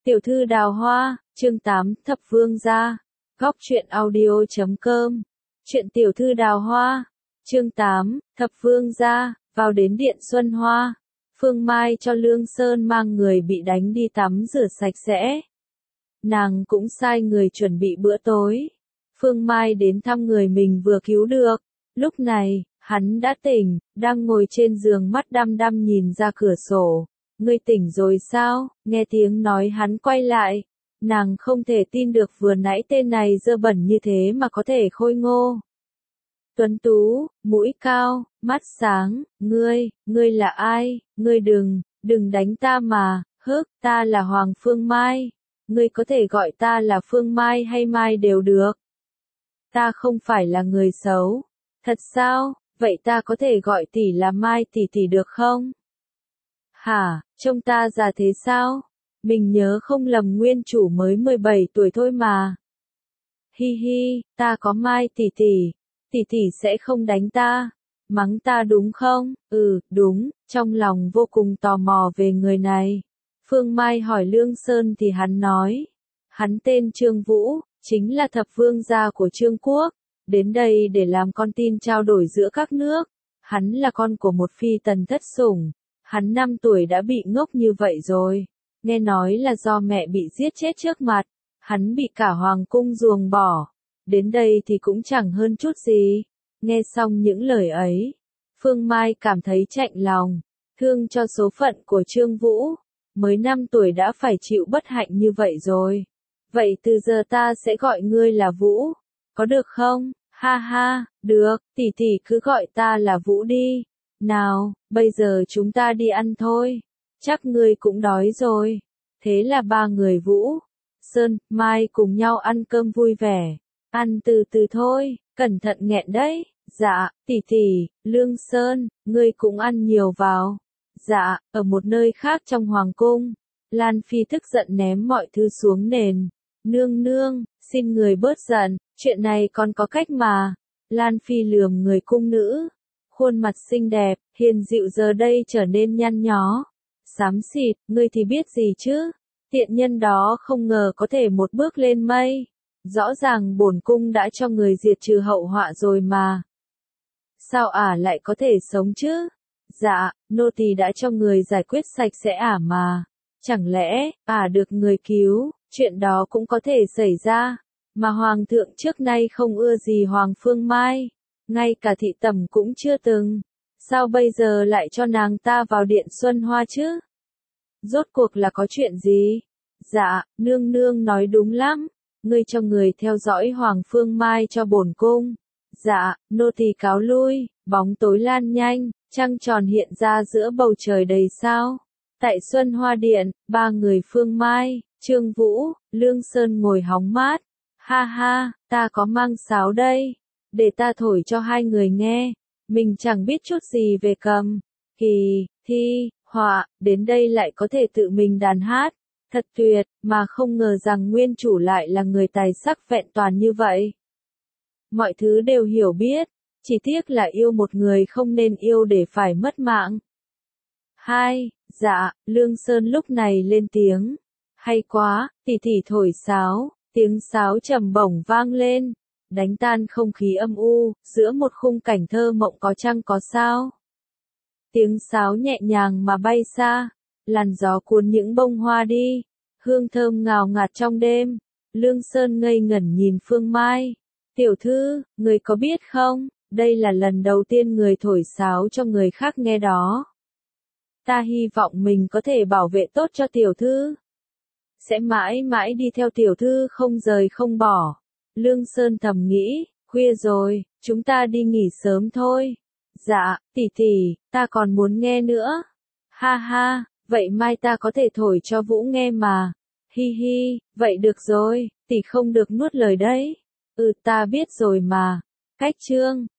Tiểu thư đào hoa, chương 8, thập vương gia. Góc truyện audio.com. Chuyện tiểu thư đào hoa, chương 8, thập vương gia. Vào đến điện Xuân Hoa, Phương Mai cho Lương Sơn mang người bị đánh đi tắm rửa sạch sẽ. Nàng cũng sai người chuẩn bị bữa tối. Phương Mai đến thăm người mình vừa cứu được. Lúc này, hắn đã tỉnh, đang ngồi trên giường mắt đăm đăm nhìn ra cửa sổ. Ngươi tỉnh rồi sao? Nghe tiếng nói hắn quay lại. Nàng không thể tin được vừa nãy tên này dơ bẩn như thế mà có thể khôi ngô. Tuấn tú, mũi cao, mắt sáng, ngươi là ai? Ngươi đừng đánh ta mà, ta là Hoàng Phương Mai. Ngươi có thể gọi ta là Phương Mai hay Mai đều được. Ta không phải là người xấu. Thật sao? Vậy ta có thể gọi tỷ là Mai tỷ được không? Hả, trông ta già thế sao? Mình nhớ không lầm nguyên chủ mới 17 tuổi thôi mà. Hi hi, ta có Mai tỷ sẽ không đánh ta, mắng ta đúng không? Ừ, đúng, trong lòng vô cùng tò mò về người này. Phương Mai hỏi Lương Sơn thì hắn nói, hắn tên Trương Vũ, chính là thập vương gia của Trương Quốc, đến đây để làm con tin trao đổi giữa các nước. Hắn là con của một phi tần thất sủng, hắn 5 tuổi đã bị ngốc như vậy rồi, nghe nói là do mẹ bị giết chết trước mặt, hắn bị cả hoàng cung ruồng bỏ, đến đây thì cũng chẳng hơn chút gì. Nghe xong những lời ấy, Phương Mai cảm thấy chạnh lòng, thương cho số phận của Trương Vũ, mới 5 tuổi đã phải chịu bất hạnh như vậy rồi. Vậy từ giờ ta sẽ gọi ngươi là Vũ, có được không? Ha ha, được, tỷ cứ gọi ta là Vũ đi. Nào, bây giờ chúng ta đi ăn thôi. Chắc ngươi cũng đói rồi. Thế là ba người Vũ, Sơn, Mai cùng nhau ăn cơm vui vẻ. Ăn từ từ thôi, cẩn thận nghẹn đấy. Dạ, tỷ, Lương Sơn, ngươi cũng ăn nhiều vào. Dạ, ở một nơi khác trong hoàng cung, Lan Phi tức giận ném mọi thứ xuống nền. Nương, xin người bớt giận, chuyện này còn có cách mà. Lan Phi lườm người cung nữ. Khuôn mặt xinh đẹp, hiền dịu giờ đây trở nên nhăn nhó. Xám xịt, ngươi thì biết gì chứ? Tiện nhân đó không ngờ có thể một bước lên mây. Rõ ràng bổn cung đã cho người diệt trừ hậu họa rồi mà. Sao lại có thể sống chứ? Dạ, nô tỳ đã cho người giải quyết sạch sẽ mà. Chẳng lẽ, được người cứu, chuyện đó cũng có thể xảy ra. Mà hoàng thượng trước nay không ưa gì Hoàng Phương Mai. Ngay cả thị tẩm cũng chưa từng. Sao bây giờ lại cho nàng ta vào điện Xuân Hoa chứ? Rốt cuộc là có chuyện gì? Dạ, nương nói đúng lắm. Ngươi cho người theo dõi Hoàng Phương Mai cho bổn cung. Dạ, nô tỳ cáo lui. Bóng tối lan nhanh, trăng tròn hiện ra giữa bầu trời đầy sao. Tại Xuân Hoa Điện, ba người Phương Mai, Trương Vũ, Lương Sơn ngồi hóng mát. Ha ha, ta có mang sáo đây. Để ta thổi cho hai người nghe. Mình chẳng biết chút gì về cầm, thi, họa, đến đây lại có thể tự mình đàn hát. Thật tuyệt, mà không ngờ rằng nguyên chủ lại là người tài sắc vẹn toàn như vậy. Mọi thứ đều hiểu biết, chỉ tiếc là yêu một người không nên yêu để phải mất mạng. Dạ, Lương Sơn lúc này lên tiếng. Hay quá, tỷ thổi sáo, tiếng sáo trầm bổng vang lên, đánh tan không khí âm u, giữa một khung cảnh thơ mộng có trăng có sao. Tiếng sáo nhẹ nhàng mà bay xa, làn gió cuốn những bông hoa đi, hương thơm ngào ngạt trong đêm. Lương Sơn ngây ngẩn nhìn Phương Mai. Tiểu thư, người có biết không, đây là lần đầu tiên người thổi sáo cho người khác nghe đó. Ta hy vọng mình có thể bảo vệ tốt cho tiểu thư. Sẽ mãi mãi đi theo tiểu thư không rời không bỏ. Lương Sơn thầm nghĩ, khuya rồi, chúng ta đi nghỉ sớm thôi. Dạ, tỷ, ta còn muốn nghe nữa. Ha ha, vậy mai ta có thể thổi cho Vũ nghe mà. Hi hi, vậy được rồi, tỷ không được nuốt lời đấy. Ta biết rồi mà. Cách chương